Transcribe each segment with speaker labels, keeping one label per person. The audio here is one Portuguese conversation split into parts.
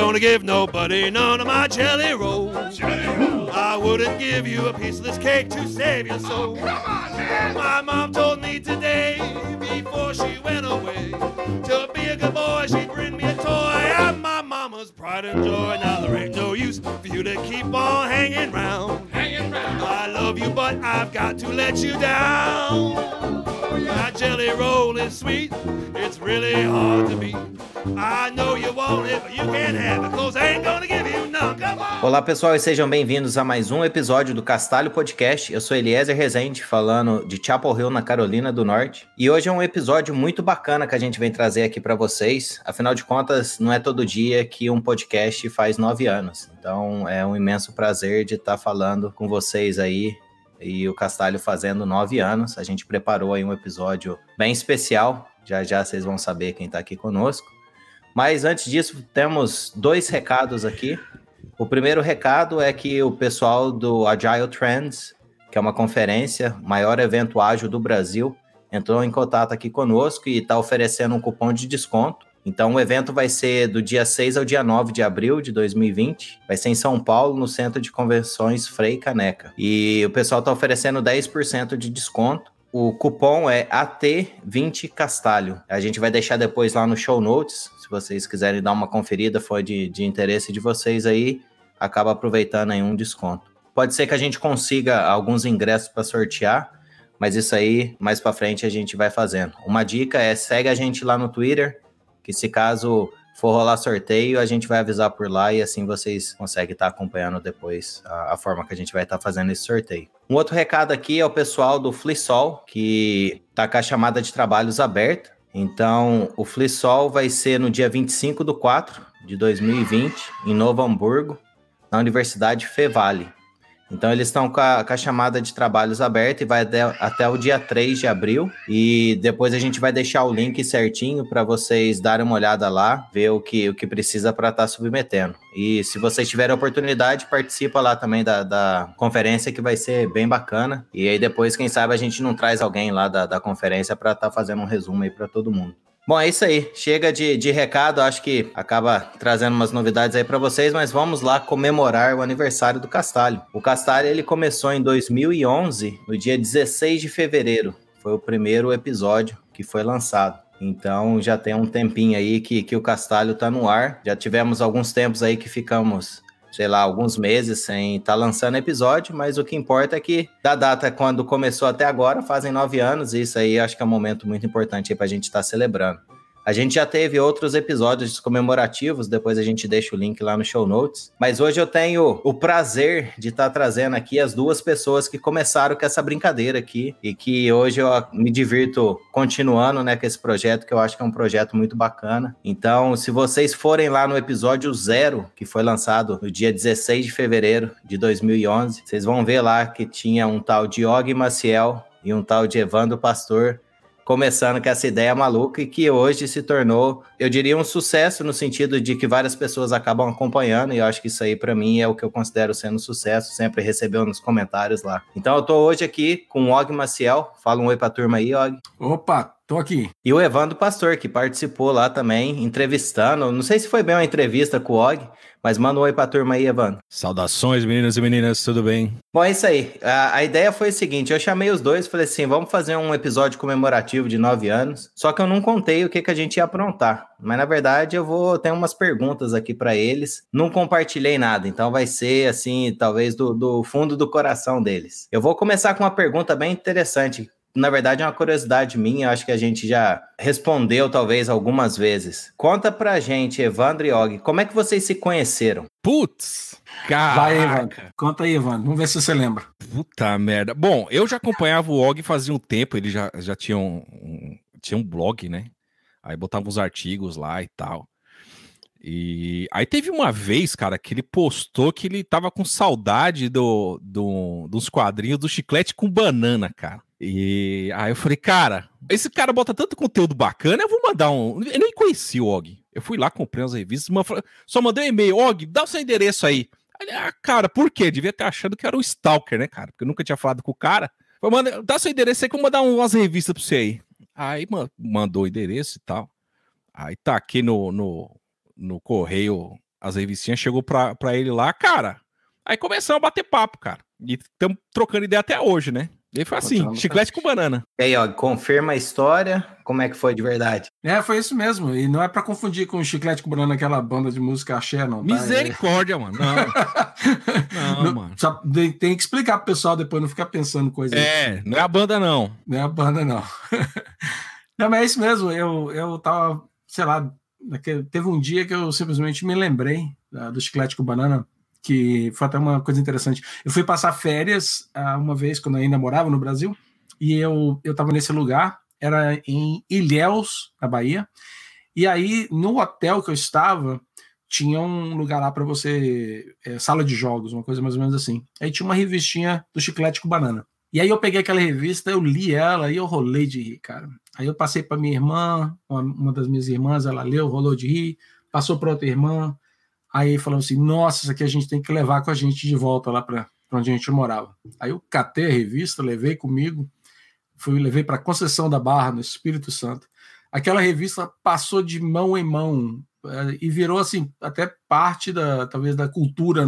Speaker 1: gonna give nobody none of my jelly rolls. I wouldn't give you a piece of this cake to save your soul.
Speaker 2: Come on, man!
Speaker 1: My mom told me today, before she went away, to be a good boy, she'd bring me a toy. I'm my mama's pride and joy. Now there ain't no use for you to keep on hanging round. I love you, but I've got to let you down. My jelly roll is sweet, it's really hard to beat. I know you want it, but you can't have it, 'cause I ain't gonna give you none. Come on!
Speaker 3: Olá pessoal, e sejam bem-vindos a mais um episódio do Castalho Podcast. Eu sou Eliezer Rezende, falando de Chapel Hill, na Carolina do Norte. E hoje é um episódio muito bacana que a gente vem trazer aqui para vocês. Afinal de contas, não é todo dia que um podcast faz 9 anos. Então é um imenso prazer de estar falando com vocês aí. E o Castalho fazendo 9 anos. A gente preparou aí um episódio bem especial. Já já vocês vão saber quem está aqui conosco. Mas antes disso, temos 2 recados aqui. O primeiro recado é que o pessoal do Agile Trends, que é uma conferência, maior evento ágil do Brasil, entrou em contato aqui conosco e está oferecendo um cupom de desconto. Então o evento vai ser do dia 6 ao dia 9 de abril de 2020. Vai ser em São Paulo, no Centro de Convenções Frei Caneca. E o pessoal está oferecendo 10% de desconto. O cupom é AT20Castalho. A gente vai deixar depois lá no show notes. Se vocês quiserem dar uma conferida, for de interesse de vocês aí, acaba aproveitando aí um desconto. Pode ser que a gente consiga alguns ingressos para sortear, mas isso aí, mais para frente, a gente vai fazendo. Uma dica é, segue a gente lá no Twitter, que se caso for rolar sorteio, a gente vai avisar por lá e assim vocês conseguem estar acompanhando depois a forma que a gente vai estar fazendo esse sorteio. Um outro recado aqui é o pessoal do Flisol, que está com a chamada de trabalhos aberta. Então, o Flisol vai ser no dia 25/4 de 2020, em Novo Hamburgo, na Universidade Fevale. Então, eles estão com a chamada de trabalhos aberta e vai até o dia 3 de abril. E depois a gente vai deixar o link certinho para vocês darem uma olhada lá, ver o que precisa para estar submetendo. E se vocês tiverem a oportunidade, participa lá também da conferência, que vai ser bem bacana. E aí depois, quem sabe, a gente não traz alguém lá da conferência para estar fazendo um resumo aí para todo mundo. Bom, é isso aí. Chega de recado. Acho que acaba trazendo umas novidades aí para vocês, mas vamos lá comemorar o aniversário do Castalho. O Castalho, ele começou em 2011, no dia 16 de fevereiro. Foi o primeiro episódio que foi lançado. Então, já tem um tempinho aí que o Castalho tá no ar. Já tivemos alguns tempos aí que ficamos, sei lá, alguns meses sem estar lançando episódio, mas o que importa é que da data quando começou até agora, fazem 9 anos, e isso aí acho que é um momento muito importante aí pra gente estar celebrando. A gente já teve outros episódios comemorativos, depois a gente deixa o link lá no show notes. Mas hoje eu tenho o prazer de estar trazendo aqui as 2 pessoas que começaram com essa brincadeira aqui e que hoje eu me divirto continuando, né, com esse projeto, que eu acho que é um projeto muito bacana. Então, se vocês forem lá no episódio 0, que foi lançado no dia 16 de fevereiro de 2011, vocês vão ver lá que tinha um tal de Og Maciel e um tal de Evandro Pastor, começando com essa ideia maluca e que hoje se tornou, eu diria, um sucesso no sentido de que várias pessoas acabam acompanhando, e eu acho que isso aí pra mim é o que eu considero sendo sucesso, sempre recebeu nos comentários lá. Então eu tô hoje aqui com o Og Maciel. Fala um oi pra turma aí, Og.
Speaker 4: Opa, tô aqui.
Speaker 3: E o Evandro Pastor, que participou lá também, entrevistando, não sei se foi bem uma entrevista com o Og, mas manda um oi pra turma aí, Evandro.
Speaker 5: Saudações, meninos e meninas, tudo bem?
Speaker 3: Bom, é isso aí. A ideia foi o seguinte, eu chamei os dois, falei assim, vamos fazer um episódio comemorativo de 9 anos, só que eu não contei o que a gente ia aprontar, mas na verdade ter umas perguntas aqui pra eles, não compartilhei nada, então vai ser assim, talvez do fundo do coração deles. Eu vou começar com uma pergunta bem interessante. Na verdade, é uma curiosidade minha, acho que a gente já respondeu talvez algumas vezes. Conta pra gente, Evandro e Og, como é que vocês se conheceram?
Speaker 5: Putz, caraca.
Speaker 4: Vai, Evandro. Conta aí, Evandro. Vamos ver se você lembra.
Speaker 5: Puta merda. Bom, eu já acompanhava o Og fazia um tempo, ele já tinha tinha um blog, né? Aí botava uns artigos lá e tal. E aí teve uma vez, cara, que ele postou que ele tava com saudade dos quadrinhos do Chiclete com Banana, cara. E aí eu falei, cara, esse cara bota tanto conteúdo bacana, eu vou mandar um... Eu nem conheci o Og. Eu fui lá, comprei umas revistas, só mandei um e-mail, Og, dá o seu endereço aí. Aí, cara, por quê? Devia ter achado que era um stalker, né, cara? Porque eu nunca tinha falado com o cara. Falei, dá seu endereço aí que eu vou mandar umas revistas pra você aí. Aí mandou o endereço e tal. Aí tá aqui no correio as revistinhas, chegou pra ele lá, cara. Aí começamos a bater papo, cara. E estamos trocando ideia até hoje, né? E foi assim, chiclete com banana.
Speaker 3: E aí, ó, confirma a história, como é que foi de verdade?
Speaker 4: Foi isso mesmo. E não é pra confundir com Chiclete com Banana, aquela banda de música axé, não. Tá?
Speaker 5: Misericórdia, mano. Não, mano.
Speaker 4: Só tem que explicar pro pessoal depois, não ficar pensando coisa aí.
Speaker 5: Não é a banda, não.
Speaker 4: Não é a banda, não. Não, mas é isso mesmo. Eu tava, sei lá, teve um dia que eu simplesmente me lembrei do Chiclete com Banana, que foi até uma coisa interessante. Eu fui passar férias uma vez, quando eu ainda morava no Brasil, e eu estava nesse lugar, era em Ilhéus, na Bahia, e aí, no hotel que eu estava, tinha um lugar lá para você, sala de jogos, uma coisa mais ou menos assim. Aí tinha uma revistinha do Chiclete com Banana. E aí eu peguei aquela revista, eu li ela e eu rolei de rir, cara. Aí eu passei para minha irmã, uma das minhas irmãs, ela leu, rolou de rir, passou para outra irmã. Aí falou assim, nossa, isso aqui a gente tem que levar com a gente de volta lá para onde a gente morava. Aí eu catei a revista, levei comigo, levei para Conceição da Barra, no Espírito Santo. Aquela revista passou de mão em mão e virou assim até parte talvez da cultura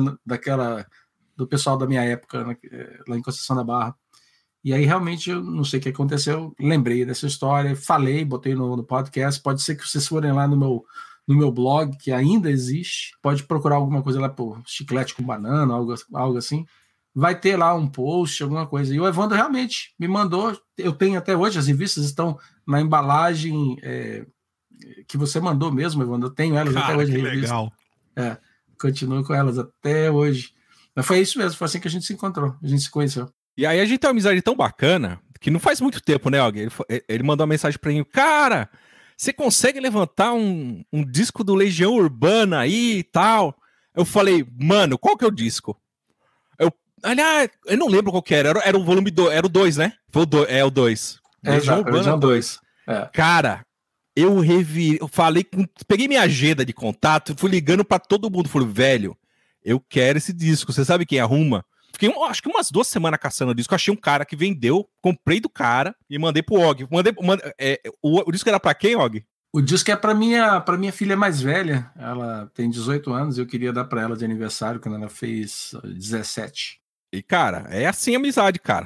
Speaker 4: do pessoal da minha época, lá em Conceição da Barra. E aí realmente eu não sei o que aconteceu, lembrei dessa história, falei, botei no podcast. Pode ser que vocês forem lá no meu blog, que ainda existe, pode procurar alguma coisa lá por Chiclete com Banana, algo assim, vai ter lá um post, alguma coisa. E o Evandro realmente me mandou, eu tenho até hoje, as revistas estão na embalagem que você mandou mesmo, Evandro, eu tenho elas até hoje.
Speaker 5: Que legal.
Speaker 4: Continuo com elas até hoje. Mas foi isso mesmo, foi assim que a gente se encontrou, a gente se conheceu.
Speaker 5: E aí a gente tem uma amizade tão bacana, que não faz muito tempo, né, Og? Ele mandou uma mensagem pra mim, cara, você consegue levantar um disco do Legião Urbana aí e tal? Eu falei, mano, qual que é o disco? Eu não lembro qual que era o volume 2, era o 2, né? Foi o 2.
Speaker 4: Legião Urbana 2.
Speaker 5: Cara, eu falei, peguei minha agenda de contato, fui ligando pra todo mundo, falei, velho, eu quero esse disco, você sabe quem arruma? Fiquei, acho que umas 2 semanas caçando o disco, achei um cara que vendeu, comprei do cara e mandei pro Og. O disco era pra quem, Og?
Speaker 4: O disco é pra minha filha mais velha, ela tem 18 anos, eu queria dar pra ela de aniversário quando ela fez 17.
Speaker 5: E, cara, é assim a amizade, cara.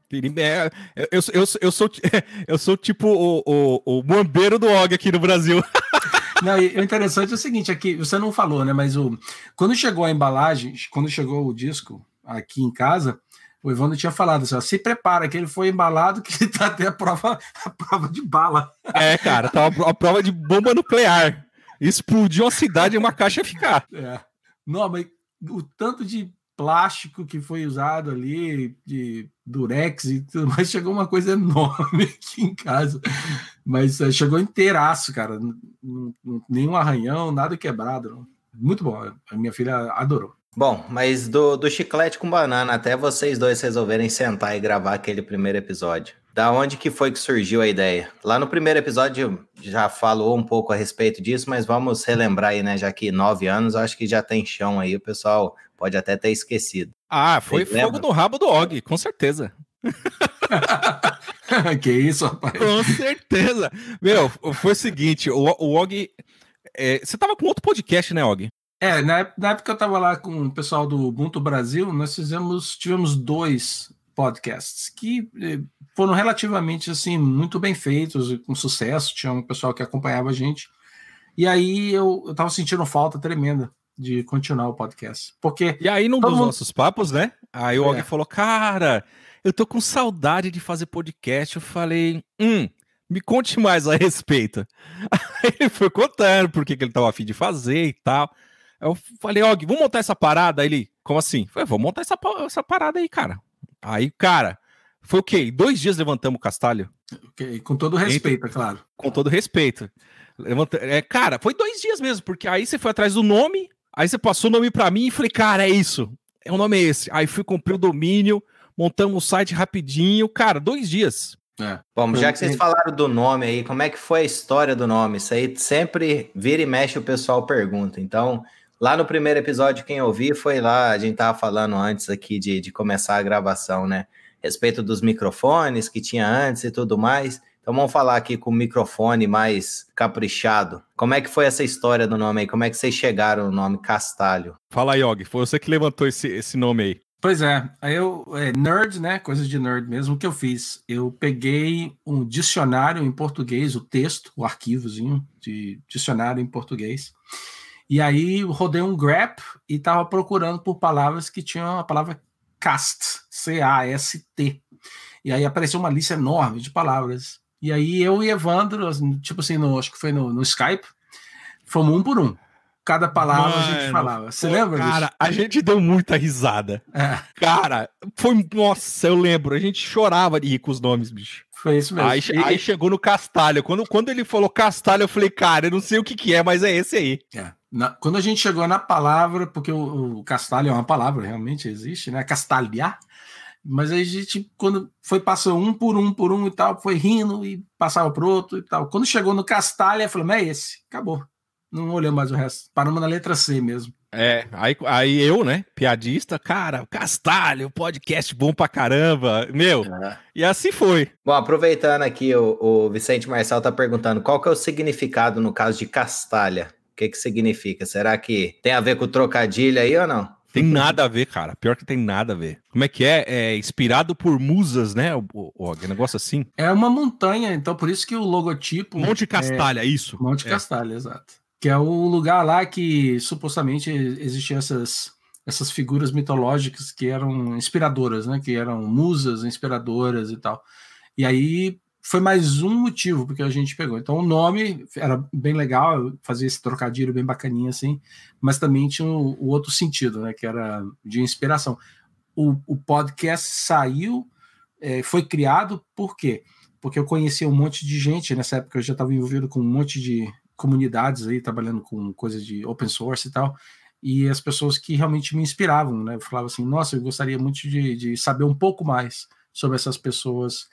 Speaker 5: Eu sou tipo o bombeiro do Og aqui no Brasil.
Speaker 4: Não, e o interessante é o seguinte, aqui, você não falou, né, mas quando chegou a embalagem, quando chegou o disco aqui em casa, o Evandro tinha falado assim, ó, se prepara que ele foi embalado, que tá até a prova de bala.
Speaker 5: Cara, tá a prova de bomba nuclear. Explodiu a cidade em uma caixa ficar.
Speaker 4: Não, mas o tanto de plástico que foi usado ali, de durex e tudo mais, chegou uma coisa enorme aqui em casa. Mas chegou inteiraço, cara. Nenhum arranhão, nada quebrado. Não. Muito bom. A minha filha adorou.
Speaker 3: Bom, mas do Chiclete com Banana até vocês dois resolverem sentar e gravar aquele primeiro episódio. Da onde que foi que surgiu a ideia? Lá no primeiro episódio já falou um pouco a respeito disso, mas vamos relembrar aí, né? Já que 9 anos, acho que já tem chão aí, o pessoal pode até ter esquecido.
Speaker 5: Foi fogo no rabo do Og, com certeza.
Speaker 4: Que isso, rapaz?
Speaker 5: Com certeza. Meu, foi o seguinte, o Og... você tava com outro podcast, né, Og?
Speaker 4: Na época eu tava lá com o pessoal do Ubuntu Brasil, nós tivemos 2 podcasts que foram relativamente, assim, muito bem feitos, com sucesso, tinha um pessoal que acompanhava a gente, e aí eu tava sentindo falta tremenda de continuar o podcast, porque...
Speaker 5: E aí, num dos nossos papos, né, aí o Og falou, cara, eu tô com saudade de fazer podcast, eu falei, me conte mais a respeito. Aí ele foi contando por que ele tava a fim de fazer e tal. Eu falei, Og, vamos montar essa parada? Aí ele, como assim? Eu falei, vamos montar essa parada aí, cara. Aí, cara, foi o quê? 2 dias levantamos o castalho.
Speaker 4: Okay. Com todo respeito, é claro.
Speaker 5: Com todo respeito. Cara, foi 2 dias mesmo, porque aí você foi atrás do nome, aí você passou o nome pra mim e falei, cara, é isso. O nome é esse. Aí fui, comprei o domínio, montamos o site rapidinho. Cara, 2 dias.
Speaker 3: Bom, já que vocês falaram do nome aí, como é que foi a história do nome? Isso aí sempre vira e mexe, o pessoal pergunta. Então, lá no primeiro episódio, quem ouviu foi lá, a gente tava falando antes aqui de começar a gravação, né? A respeito dos microfones que tinha antes e tudo mais. Então vamos falar aqui com o microfone mais caprichado. Como é que foi essa história do nome aí? Como é que vocês chegaram no nome Castalho?
Speaker 5: Fala aí, Og, foi você que levantou esse nome aí.
Speaker 4: Pois é, aí nerd, né, coisa de nerd mesmo, o que eu fiz? Eu peguei um dicionário em português, o texto, o arquivozinho de dicionário em português, e aí rodei um grep e estava procurando por palavras que tinham a palavra cast, C-A-S-T, e aí apareceu uma lista enorme de palavras, e aí eu e Evandro, tipo assim, acho que foi no Skype, fomos um por um. Cada palavra a gente falava. Você lembra disso?
Speaker 5: Cara, a gente deu muita risada.
Speaker 4: É.
Speaker 5: Cara, nossa, eu lembro. A gente chorava de rir com os nomes, bicho.
Speaker 4: Foi isso mesmo.
Speaker 5: Aí chegou no Castalho. Quando ele falou Castalho, eu falei, cara, eu não sei o que é, mas é esse aí.
Speaker 4: Quando a gente chegou na palavra, porque o Castalho é uma palavra, realmente existe, né? Castalhar. Mas a gente, quando passou um por um e tal, foi rindo e passava pro outro e tal. Quando chegou no Castalho, eu falei, mas é esse. Acabou. Não olhamos mais o resto. Paramos na letra C mesmo.
Speaker 5: Aí eu, né, piadista, cara, Castalho, podcast bom pra caramba, meu, e assim foi.
Speaker 3: Bom, aproveitando aqui, o Vicente Marçal tá perguntando, qual que é o significado no caso de Castalha? O que significa? Será que tem a ver com o trocadilho aí ou não?
Speaker 5: Tem nada a ver, cara, pior que tem nada a ver. Como é que é? É inspirado por musas, né, o negócio assim?
Speaker 4: É uma montanha, então por isso que o logotipo...
Speaker 5: Monte Castalha, isso.
Speaker 4: Monte Castalha, exato. Que é o lugar lá que supostamente existiam essas figuras mitológicas que eram inspiradoras, né? Que eram musas inspiradoras e tal. E aí foi mais um motivo porque a gente pegou. Então o nome era bem legal, fazia esse trocadilho bem bacaninha assim, mas também tinha o outro sentido, né? Que era de inspiração. O podcast saiu, foi criado por quê? Porque eu conhecia um monte de gente, nessa época eu já estava envolvido com um monte de comunidades aí, trabalhando com coisas de open source e tal, e as pessoas que realmente me inspiravam, né? Eu falava assim, nossa, eu gostaria muito de saber um pouco mais sobre essas pessoas,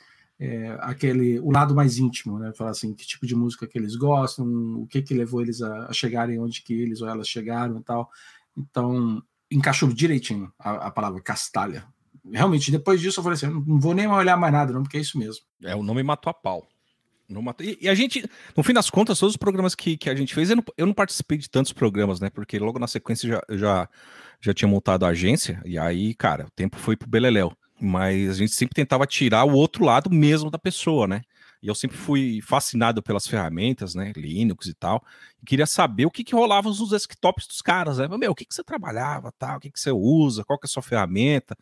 Speaker 4: o lado mais íntimo, né? Falar assim, que tipo de música que eles gostam, o que levou eles a chegarem onde que eles ou elas chegaram e tal. Então, encaixou direitinho a palavra Castalha. Realmente, depois disso eu falei assim, não vou nem olhar mais nada não, porque é isso mesmo.
Speaker 5: O nome matou a pau. E a gente, no fim das contas, todos os programas que a gente fez, eu não participei de tantos programas, né? Porque logo na sequência eu já tinha montado a agência, e aí, cara, o tempo foi pro beleléu. Mas a gente sempre tentava tirar o outro lado mesmo da pessoa, né? E eu sempre fui fascinado pelas ferramentas, né? Linux e tal. E queria saber o que rolava nos desktops dos caras, né? Meu, o que você trabalhava, tal? O que você usa? Qual que é a sua ferramenta?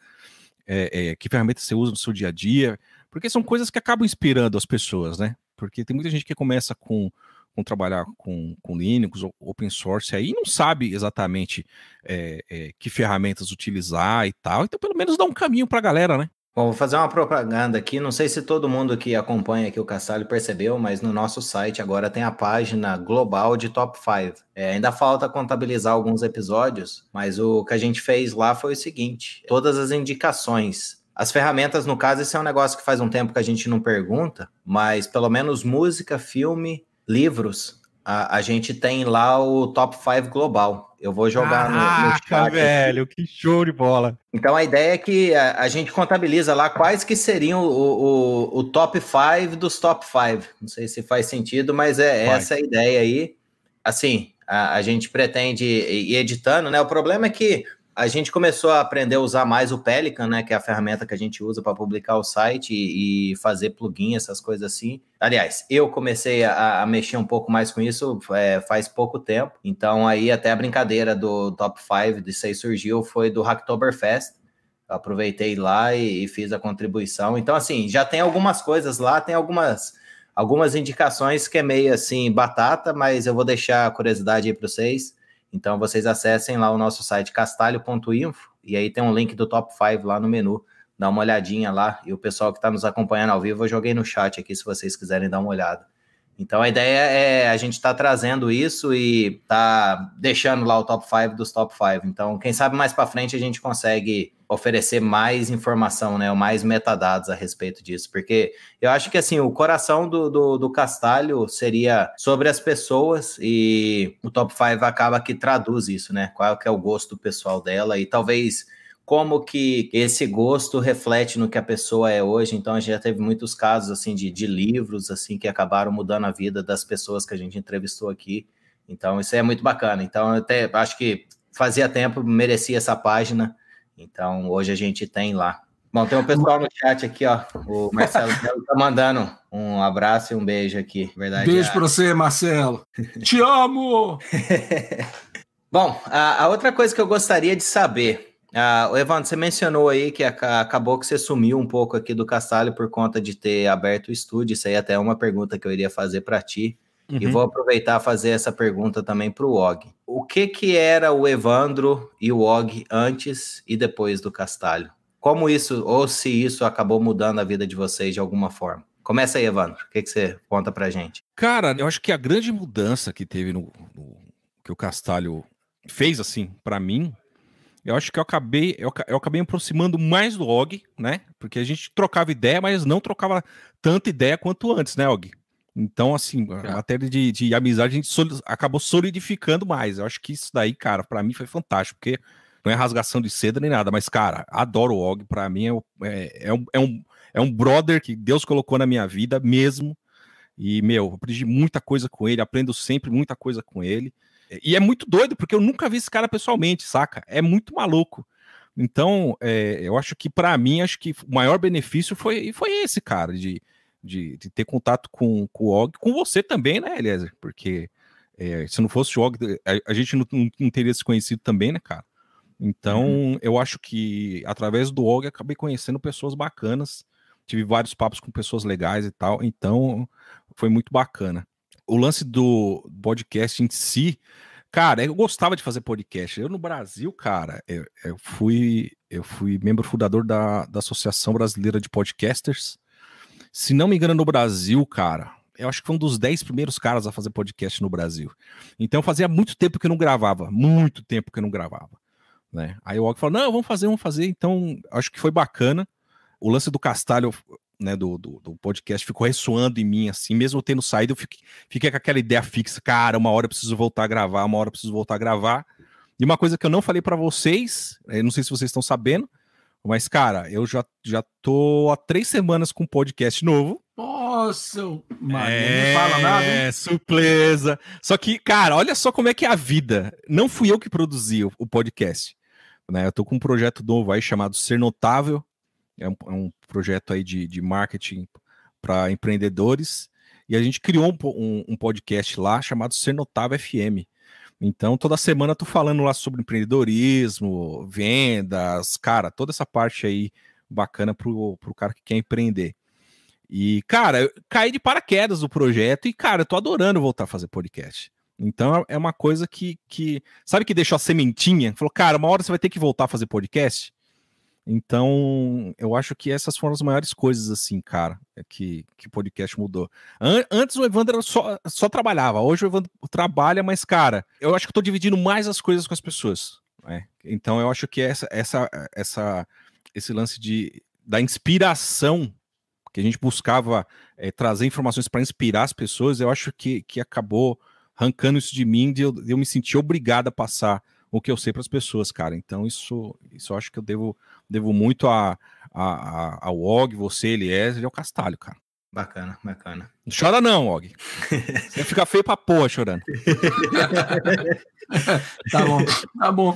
Speaker 5: Que ferramenta você usa no seu dia a dia? Porque são coisas que acabam inspirando as pessoas, né? Porque tem muita gente que começa com trabalhar com Linux ou open source aí e não sabe exatamente que ferramentas utilizar e tal. Então, pelo menos dá um caminho pra galera, né?
Speaker 3: Bom, vou fazer uma propaganda aqui. Não sei se todo mundo que acompanha aqui o Castalho percebeu, mas no nosso site agora tem a página global de Top 5. Ainda falta contabilizar alguns episódios, mas o que a gente fez lá foi o seguinte: todas as indicações. As ferramentas, no caso, esse é um negócio que faz um tempo que a gente não pergunta, mas pelo menos música, filme, livros, a gente tem lá o Top 5 global. Eu vou jogar no chat.
Speaker 5: Velho, que show de bola.
Speaker 3: Então a ideia é que a gente contabiliza lá quais que seriam o top 5 dos top 5. Não sei se faz sentido, mas essa a ideia aí. Assim, a gente pretende ir editando, né? O problema é que a gente começou a aprender a usar mais o Pelican, né, que é a ferramenta que a gente usa para publicar o site e fazer plugin, essas coisas assim. Aliás, eu comecei a mexer um pouco mais com isso faz pouco tempo. Então, aí até a brincadeira do Top 5 disso aí surgiu, foi do Hacktoberfest. Eu aproveitei lá e fiz a contribuição. Então, assim, já tem algumas coisas lá, tem algumas indicações que é meio assim, batata, mas eu vou deixar a curiosidade aí para vocês. Então, vocês acessem lá o nosso site castalho.info e aí tem um link do Top 5 lá no menu. Dá uma olhadinha lá. E o pessoal que está nos acompanhando ao vivo, eu joguei no chat aqui se vocês quiserem dar uma olhada. Então, a ideia é a gente estar trazendo isso e tá deixando lá o Top 5 dos Top 5. Então, quem sabe mais para frente a gente consegue oferecer mais informação, né, ou mais metadados a respeito disso, porque eu acho que assim, o coração do Castalho seria sobre as pessoas e o Top 5 acaba que traduz isso, né, qual que é o gosto pessoal dela e talvez como que esse gosto reflete no que a pessoa é hoje. Então, a gente já teve muitos casos, assim, de livros, assim, que acabaram mudando a vida das pessoas que a gente entrevistou aqui. Então, isso é muito bacana. Então, eu até acho que fazia tempo, merecia essa página. Então, hoje a gente tem lá. Bom, tem um pessoal no chat aqui, ó. O Marcelo tá mandando um abraço e um beijo aqui. Verdade.
Speaker 4: Beijo pra você, Marcelo. Te amo!
Speaker 3: Bom, a outra coisa que eu gostaria de saber, Evandro, você mencionou aí que acabou que você sumiu um pouco aqui do Castalho por conta de ter aberto o estúdio. Isso aí até é uma pergunta que eu iria fazer para ti. E vou aproveitar e fazer essa pergunta também para o Og. O que era o Evandro e o Og antes e depois do Castalho? Como isso, ou se isso acabou mudando a vida de vocês de alguma forma? Começa aí, Evandro. O que você conta pra gente?
Speaker 5: Cara, eu acho que a grande mudança que teve que o Castalho fez, assim, pra mim, eu acho que eu acabei me aproximando mais do Og, né? Porque a gente trocava ideia, mas não trocava tanta ideia quanto antes, né, Og? Então, assim, a matéria de amizade, a gente acabou solidificando mais. Eu acho que isso daí, cara, pra mim foi fantástico, porque não é rasgação de seda nem nada, mas, cara, adoro o Og. Pra mim é um brother que Deus colocou na minha vida mesmo. E, eu aprendi muita coisa com ele, aprendo sempre muita coisa com ele. E é muito doido, porque eu nunca vi esse cara pessoalmente, saca? É muito maluco. Então, eu acho que pra mim, acho que o maior benefício foi esse, cara, de ter contato com o Og, com você também, né, Eliezer? Porque se não fosse o Og, a gente não teria se conhecido também, né, cara? Então, eu acho que através do Og, acabei conhecendo pessoas bacanas, tive vários papos com pessoas legais e tal, então foi muito bacana. O lance do podcast em si, cara, eu gostava de fazer podcast. Eu no Brasil, cara, eu fui membro fundador da Associação Brasileira de Podcasters. Se não me engano, no Brasil, cara, eu acho que foi um dos 10 primeiros caras a fazer podcast no Brasil. Então fazia muito tempo que eu não gravava, né? Aí o Og falou, não, vamos fazer. Então, acho que foi bacana. O lance do Castalho, né, do podcast ficou ressoando em mim, assim, mesmo eu tendo saído, eu fiquei com aquela ideia fixa, cara, uma hora eu preciso voltar a gravar, E uma coisa que eu não falei pra vocês, não sei se vocês estão sabendo, mas, cara, eu já tô há 3 semanas com um podcast novo.
Speaker 4: Nossa, mano, não fala nada, hein?
Speaker 5: É, surpresa. Só que, cara, olha só como é que é a vida. Não fui eu que produzi o podcast, né? Eu tô com um projeto novo aí chamado Ser Notável. É um projeto aí de marketing para empreendedores. E a gente criou um podcast lá chamado Ser Notável FM. Então, toda semana eu tô falando lá sobre empreendedorismo, vendas, cara, toda essa parte aí bacana pro cara que quer empreender. E, cara, eu caí de paraquedas no projeto e, cara, eu tô adorando voltar a fazer podcast. Então, é uma coisa que sabe que deixou a sementinha? Falou, cara, uma hora você vai ter que voltar a fazer podcast. Então, eu acho que essas foram as maiores coisas, assim, cara, que o podcast mudou. Antes o Evandro só trabalhava, hoje o Evandro trabalha, mas, cara, eu acho que eu tô dividindo mais as coisas com as pessoas, né? Então, eu acho que esse lance da inspiração, que a gente buscava trazer informações para inspirar as pessoas, eu acho que acabou arrancando isso de mim, de eu me sentir obrigado a passar o que eu sei para as pessoas, cara. Então, isso eu acho que eu devo muito ao Og, você, Eliezer e ao Castalho, cara.
Speaker 3: Bacana.
Speaker 5: Não chora não, Og. Você fica feio pra porra chorando.
Speaker 4: Tá bom.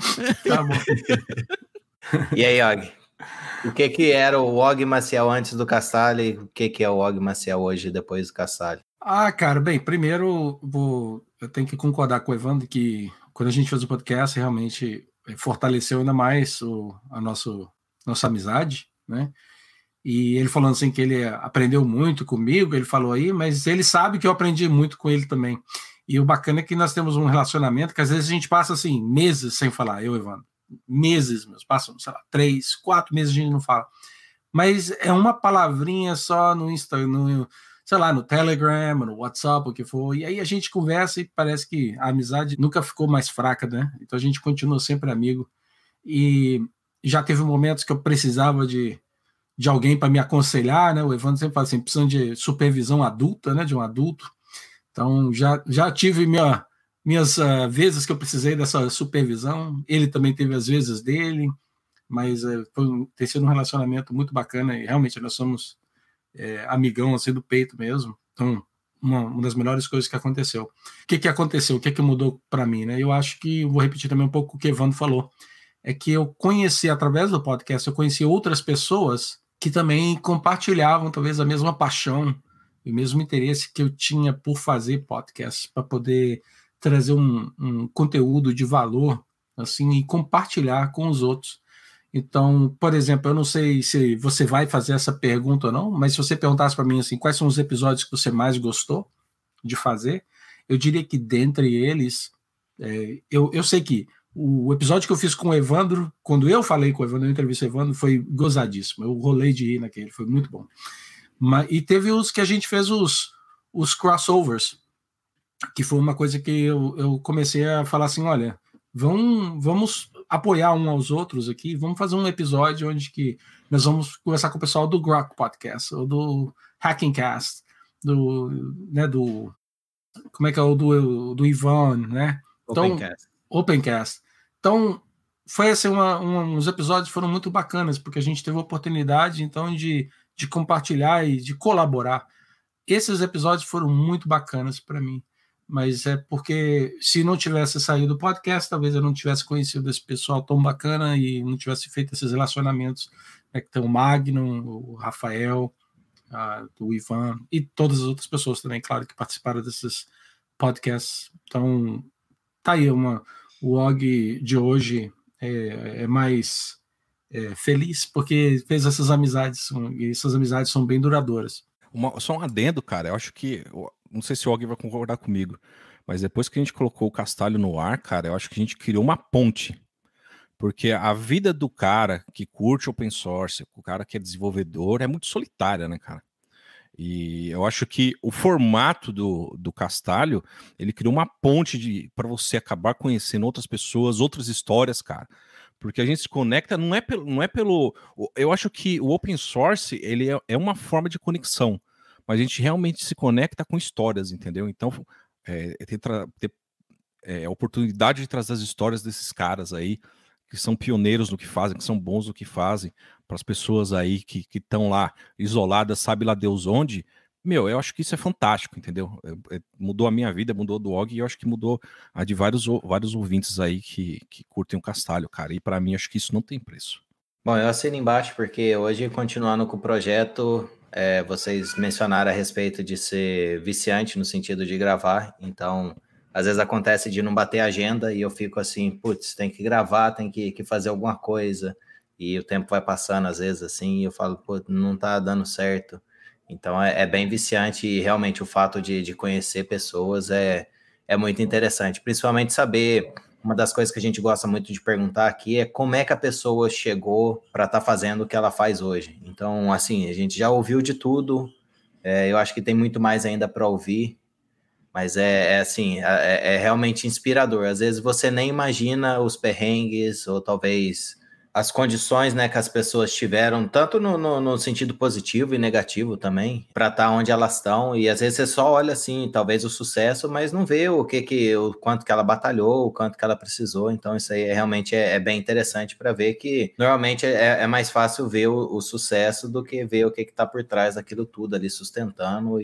Speaker 3: E aí, Og? O que era o Og Maciel antes do Castalho e o que é o Og Maciel hoje, depois do Castalho?
Speaker 4: Cara, bem, primeiro eu tenho que concordar com o Evandro que quando a gente fez o podcast, realmente fortaleceu ainda mais a nossa amizade, né? E ele falando assim que ele aprendeu muito comigo, ele falou aí, mas ele sabe que eu aprendi muito com ele também. E o bacana é que nós temos um relacionamento que às vezes a gente passa assim, meses sem falar, eu e o Evandro. Meses mesmo, passam, sei lá, 3, 4 meses a gente não fala. Mas é uma palavrinha só no Instagram, sei lá, no Telegram, no WhatsApp, o que for, e aí a gente conversa e parece que a amizade nunca ficou mais fraca, né? Então a gente continua sempre amigo, e já teve momentos que eu precisava de alguém para me aconselhar, né? O Evandro sempre fala assim, precisando de supervisão adulta, né? De um adulto. Então já tive minhas vezes que eu precisei dessa supervisão, ele também teve as vezes dele, mas tem sido um relacionamento muito bacana e realmente nós somos amigão assim do peito mesmo. Então, uma das melhores coisas que aconteceu. O que aconteceu? O que mudou para mim, né? Eu acho que vou repetir também um pouco o que o Evandro falou. É que eu conheci, através do podcast, eu conheci outras pessoas que também compartilhavam talvez a mesma paixão e o mesmo interesse que eu tinha por fazer podcast, para poder trazer um conteúdo de valor assim, e compartilhar com os outros. Então, por exemplo, eu não sei se você vai fazer essa pergunta ou não, mas se você perguntasse para mim assim, quais são os episódios que você mais gostou de fazer, eu diria que dentre eles, eu sei que o episódio que eu fiz com o Evandro, quando eu falei com o Evandro, eu entrevistei o Evandro, foi gozadíssimo. Eu rolei de rir naquele, foi muito bom. E teve os que a gente fez os crossovers, que foi uma coisa que eu comecei a falar assim, olha, vamos apoiar um aos outros aqui, vamos fazer um episódio onde que nós vamos conversar com o pessoal do Grok Podcast, ou do Hacking Cast, do como é que é o do Ivan, né? Então, Opencast. Então, foi assim, uns episódios foram muito bacanas, porque a gente teve a oportunidade, então, de compartilhar e de colaborar. Esses episódios foram muito bacanas para mim, mas é porque se não tivesse saído do podcast, talvez eu não tivesse conhecido esse pessoal tão bacana e não tivesse feito esses relacionamentos, né, que tem o Magnum, o Rafael, o Ivan e todas as outras pessoas também, claro, que participaram desses podcasts. Então, tá aí o Og de hoje é mais feliz porque fez essas amizades, e essas amizades são bem duradouras.
Speaker 5: Só um adendo, cara, eu acho que, não sei se o Og vai concordar comigo, mas depois que a gente colocou o Castalho no ar, cara, eu acho que a gente criou uma ponte, porque a vida do cara que curte open source, o cara que é desenvolvedor, é muito solitária, né, cara? E eu acho que o formato do Castalho, ele criou uma ponte para você acabar conhecendo outras pessoas, outras histórias, cara. Porque a gente se conecta, não é pelo... Eu acho que o open source, ele é uma forma de conexão, mas a gente realmente se conecta com histórias, entendeu? Então, ter a oportunidade de trazer as histórias desses caras aí, que são pioneiros no que fazem, que são bons no que fazem, para as pessoas aí que estão lá isoladas, sabe lá Deus onde, eu acho que isso é fantástico, entendeu? Mudou a minha vida, mudou do Og, e eu acho que mudou a de vários ouvintes aí que curtem o Castalho, cara, e para mim acho que isso não tem preço.
Speaker 3: Bom, eu assino embaixo porque hoje, continuando com o projeto, vocês mencionaram a respeito de ser viciante no sentido de gravar, então... Às vezes acontece de não bater a agenda e eu fico assim, putz, tem que gravar, tem que fazer alguma coisa. E o tempo vai passando às vezes assim, e eu falo, pô, não tá dando certo. Então é bem viciante e realmente o fato de conhecer pessoas é muito interessante. Principalmente saber, uma das coisas que a gente gosta muito de perguntar aqui é como é que a pessoa chegou para estar fazendo o que ela faz hoje. Então, assim, a gente já ouviu de tudo, eu acho que tem muito mais ainda para ouvir. Mas assim, realmente inspirador. Às vezes você nem imagina os perrengues ou talvez as condições, né, que as pessoas tiveram, tanto no sentido positivo e negativo também, para estar onde elas estão. E às vezes você só olha assim, talvez o sucesso, mas não vê o quanto que ela batalhou, o quanto que ela precisou. Então isso aí realmente é bem interessante para ver que normalmente é mais fácil ver o sucesso do que ver o que está por trás daquilo tudo ali, sustentando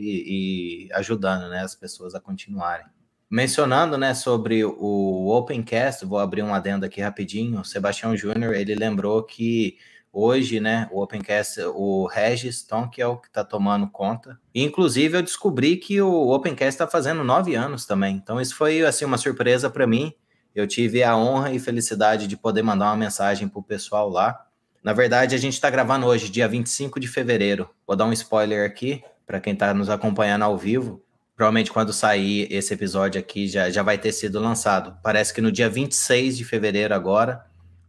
Speaker 3: e ajudando, né, as pessoas a continuarem. Mencionando, né, sobre o Opencast, vou abrir um adendo aqui rapidinho. O Sebastião Júnior, ele lembrou que hoje, né, o Opencast, o Regis Tonkel que está tomando conta. E, inclusive, eu descobri que o Opencast está fazendo 9 anos também. Então, isso foi, assim, uma surpresa para mim. Eu tive a honra e felicidade de poder mandar uma mensagem para o pessoal lá. Na verdade, a gente está gravando hoje, dia 25 de fevereiro. Vou dar um spoiler aqui para quem está nos acompanhando ao vivo. Provavelmente quando sair esse episódio aqui já vai ter sido lançado. Parece que no dia 26 de fevereiro agora,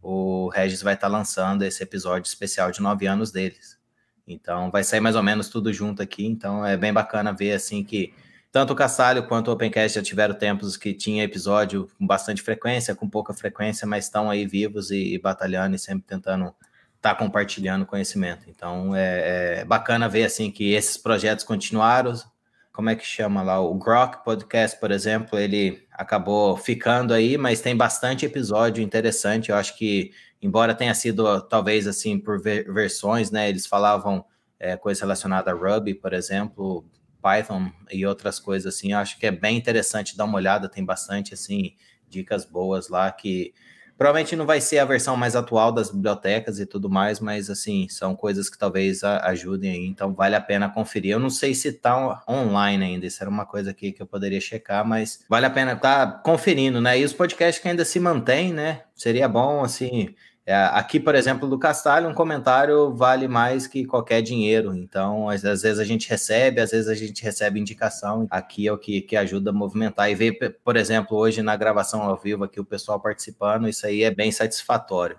Speaker 3: o Regis vai estar lançando esse episódio especial de 9 anos deles. Então vai sair mais ou menos tudo junto aqui. Então é bem bacana ver assim que tanto o Castalho quanto o Opencast já tiveram tempos que tinha episódio com bastante frequência, com pouca frequência, mas estão aí vivos e batalhando e sempre tentando estar compartilhando conhecimento. Então é bacana ver assim que esses projetos continuaram. Como é que chama lá? O Grok Podcast, por exemplo, ele acabou ficando aí, mas tem bastante episódio interessante. Eu acho que embora tenha sido talvez assim por versões, né? Eles falavam coisas relacionadas a Ruby, por exemplo, Python e outras coisas assim. Eu acho que é bem interessante dar uma olhada, tem bastante assim dicas boas lá que provavelmente não vai ser a versão mais atual das bibliotecas e tudo mais, mas assim, são coisas que talvez ajudem aí, então vale a pena conferir. Eu não sei se tá online ainda, isso era uma coisa aqui que eu poderia checar, mas vale a pena estar conferindo, né? E os podcasts que ainda se mantêm, né? Seria bom, assim, aqui, por exemplo, do Castalho, um comentário vale mais que qualquer dinheiro, então às vezes a gente recebe indicação, aqui é o que ajuda a movimentar, e ver, por exemplo, hoje na gravação ao vivo aqui o pessoal participando, isso aí é bem satisfatório.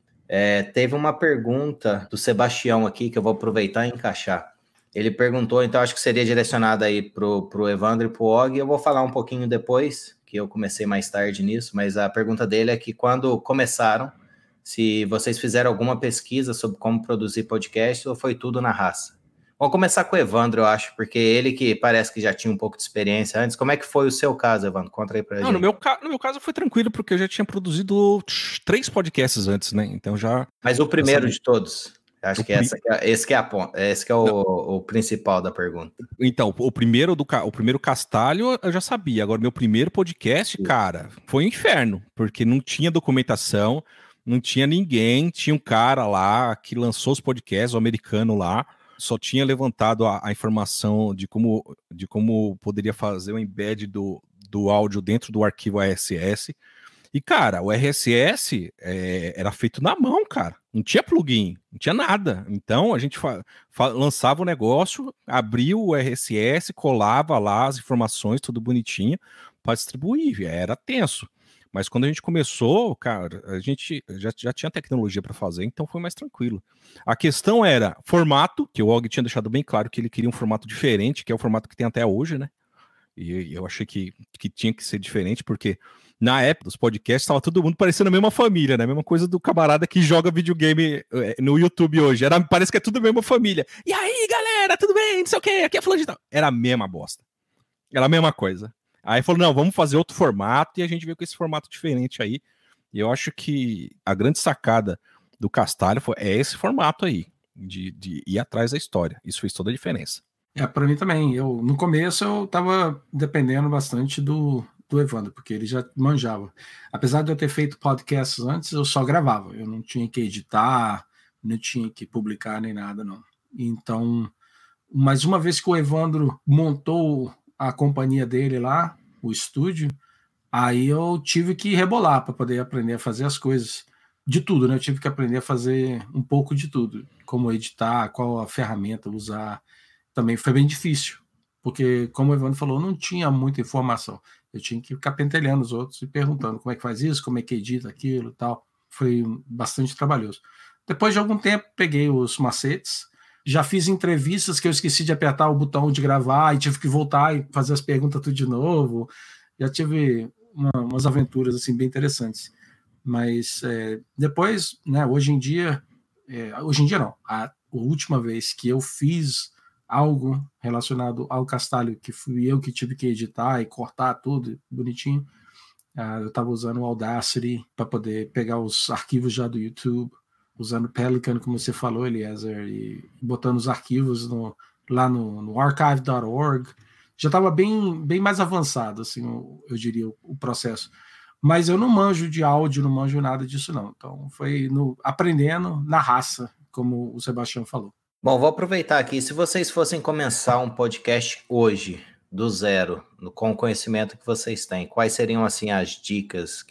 Speaker 3: Teve uma pergunta do Sebastião aqui, que eu vou aproveitar e encaixar. Ele perguntou, então acho que seria direcionado aí pro Evandro e pro Og, eu vou falar um pouquinho depois, que eu comecei mais tarde nisso, mas a pergunta dele é que quando começaram, se vocês fizeram alguma pesquisa sobre como produzir podcast ou foi tudo na raça. Vamos começar com o Evandro, eu acho, porque ele que parece que já tinha um pouco de experiência antes. Como é que foi o seu caso, Evandro? Conta aí pra gente.
Speaker 5: No meu caso foi tranquilo, porque eu já tinha produzido 3 podcasts antes, né? Então já...
Speaker 3: Mas o primeiro de todos? Acho que esse é o principal da pergunta.
Speaker 5: Então, o primeiro Castalho eu já sabia. Agora, meu primeiro podcast, cara, foi um inferno, porque não tinha documentação, não tinha ninguém, tinha um cara lá que lançou os podcasts, o americano lá, só tinha levantado a informação de como poderia fazer o embed do áudio dentro do arquivo RSS. E, cara, o RSS era feito na mão, cara. Não tinha plugin, não tinha nada. Então, a gente lançava o negócio, abria o RSS, colava lá as informações, tudo bonitinho, para distribuir. Era tenso. Mas quando a gente começou, cara, a gente já tinha tecnologia para fazer, então foi mais tranquilo. A questão era formato, que o Og tinha deixado bem claro que ele queria um formato diferente, que é o formato que tem até hoje, né? E eu achei que tinha que ser diferente, porque na época dos podcasts estava todo mundo parecendo a mesma família, né? A mesma coisa do camarada que joga videogame no YouTube hoje. Parece que é tudo a mesma família. E aí, galera, tudo bem? Não sei o quê, aqui é fulano de tal. Era a mesma bosta. Era a mesma coisa. Aí falou, não, vamos fazer outro formato, e a gente veio com esse formato diferente aí. E eu acho que a grande sacada do Castalho é esse formato aí, de ir atrás da história. Isso fez toda a diferença.
Speaker 4: Para mim também. No começo eu estava dependendo bastante do Evandro, porque ele já manjava. Apesar de eu ter feito podcasts antes, eu só gravava. Eu não tinha que editar, não tinha que publicar nem nada, não. Então, mas uma vez que o Evandro montou a companhia dele lá, o estúdio, aí eu tive que rebolar para poder aprender a fazer as coisas. De tudo, né? Eu tive que aprender a fazer um pouco de tudo. Como editar, qual a ferramenta usar. Também foi bem difícil, porque, como o Evandro falou, não tinha muita informação. Eu tinha que ficar pentelhando os outros e perguntando como é que faz isso, como é que edita aquilo e tal. Foi bastante trabalhoso. Depois de algum tempo, peguei os macetes. Já fiz entrevistas que eu esqueci de apertar o botão de gravar e tive que voltar e fazer as perguntas tudo de novo. Já tive umas aventuras assim, bem interessantes. Mas depois, né, hoje em dia não. A última vez que eu fiz algo relacionado ao Castalho, que fui eu que tive que editar e cortar tudo bonitinho, eu estava usando o Audacity para poder pegar os arquivos já do YouTube, usando Pelican, como você falou, Eliezer, e botando os arquivos lá no archive.org. Já estava bem mais avançado, assim, eu diria, o processo. Mas eu não manjo de áudio, não manjo nada disso, não. Então, foi aprendendo na raça, como o Sebastião falou.
Speaker 3: Bom, vou aproveitar aqui. Se vocês fossem começar um podcast hoje, do zero, com o conhecimento que vocês têm, quais seriam, assim, as dicas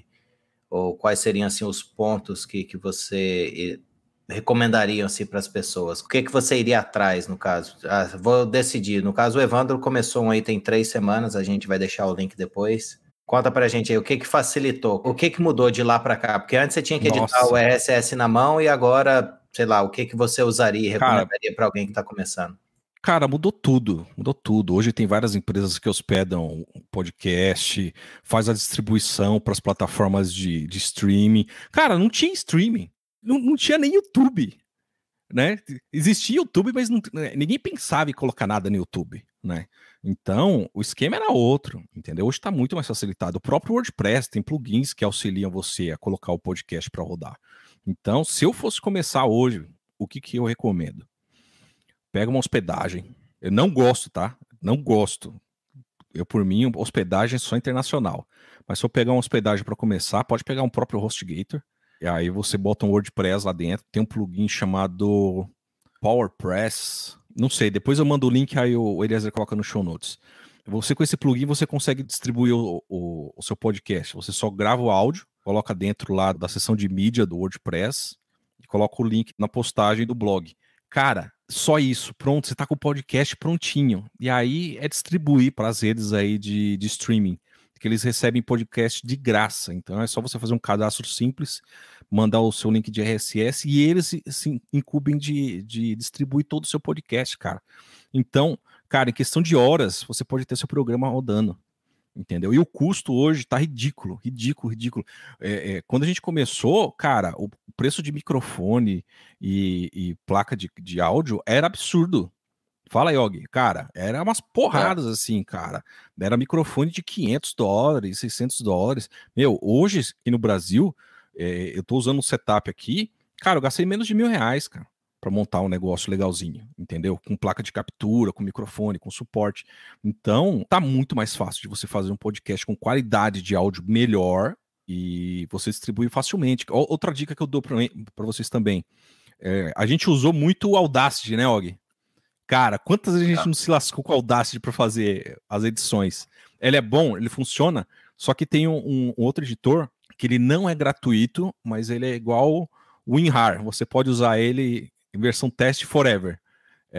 Speaker 3: ou quais seriam, assim, os pontos que você recomendaria, assim, para as pessoas? O que você iria atrás, no caso? Vou decidir. No caso, o Evandro começou um aí tem 3 semanas, a gente vai deixar o link depois. Conta pra gente aí, o que facilitou? O que mudou de lá pra cá? Porque antes você tinha que editar o RSS na mão e agora, sei lá, o que você usaria e recomendaria para alguém que tá começando?
Speaker 5: Cara, mudou tudo. Hoje tem várias empresas que hospedam podcast, faz a distribuição para as plataformas de streaming. Cara, não tinha streaming, não tinha nem YouTube, né? Existia YouTube, mas ninguém pensava em colocar nada no YouTube, né? Então, o esquema era outro, entendeu? Hoje está muito mais facilitado. O próprio WordPress tem plugins que auxiliam você a colocar o podcast para rodar. Então, se eu fosse começar hoje, o que eu recomendo? Pega uma hospedagem. Eu não gosto, tá? Não gosto. Eu, por mim, hospedagem só internacional. Mas se eu pegar uma hospedagem para começar, pode pegar um próprio HostGator. E aí você bota um WordPress lá dentro. Tem um plugin chamado PowerPress. Não sei, depois eu mando o link, aí o Eliezer coloca no show notes. Você, com esse plugin, você consegue distribuir o seu podcast. Você só grava o áudio, coloca dentro lá da seção de mídia do WordPress e coloca o link na postagem do blog. Cara, só isso, pronto, você tá com o podcast prontinho. E aí é distribuir para as redes aí de streaming, que eles recebem podcast de graça. Então é só você fazer um cadastro simples, mandar o seu link de RSS e eles se incumbem de distribuir todo o seu podcast, cara. Então, cara, em questão de horas, você pode ter seu programa rodando, entendeu? E o custo hoje tá ridículo. Quando a gente começou, cara, o preço de microfone e placa de áudio era absurdo. Fala aí, Og. Cara, era umas porradas assim, cara. Era microfone de $500, $600. Meu, hoje, aqui no Brasil, eu tô usando um setup aqui, cara, eu gastei menos de R$1.000, cara, pra montar um negócio legalzinho, entendeu? Com placa de captura, com microfone, com suporte. Então, tá muito mais fácil de você fazer um podcast com qualidade de áudio melhor e você distribui facilmente. Outra dica que eu dou pra vocês também. A gente usou muito o Audacity, né, Og? Cara, quantas vezes a gente não se lascou com o Audacity para fazer as edições? Ele é bom, ele funciona, só que tem um outro editor que ele não é gratuito, mas ele é igual o WinRAR. Você pode usar ele em versão teste forever. É